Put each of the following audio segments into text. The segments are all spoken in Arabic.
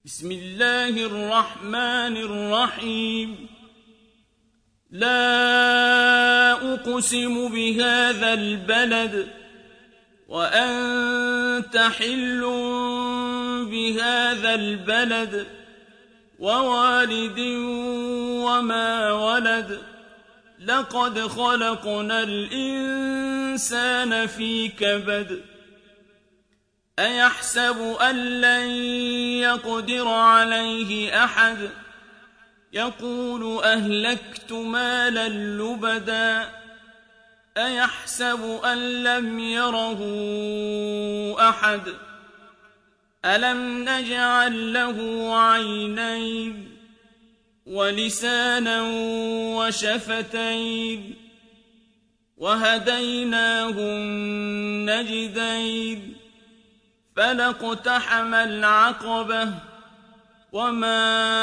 بسم الله الرحمن الرحيم لا أقسم بهذا البلد وأنت حل بهذا البلد ووالد وما ولد لقد خلقنا الإنسان في كبد أيحسب أن لن يقدر عليه أحد يقول أهلكت مالا لبدا أيحسب أن لم يره أحد ألم نجعل له عينين ولسانا وشفتين وهديناه النجدين فلاقتحم العقبة وما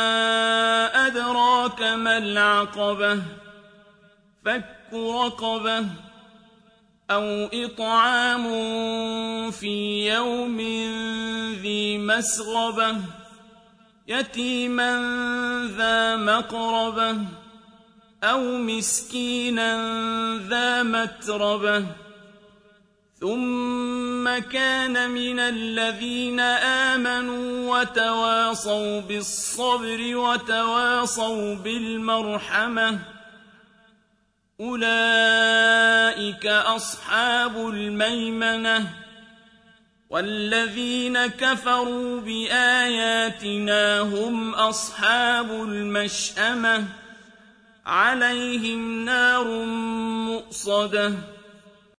أدراك ما العقبة فك رقبة أو إطعام في يوم ذي مسغبة يتيما ذا مقربة أو مسكينا ذا متربة ثم كان من الذين آمنوا وتواصوا بالصبر وتواصوا بالمرحمة أولئك أصحاب الميمنة والذين كفروا بآياتنا هم أصحاب المشأمة عليهم نار مؤصدة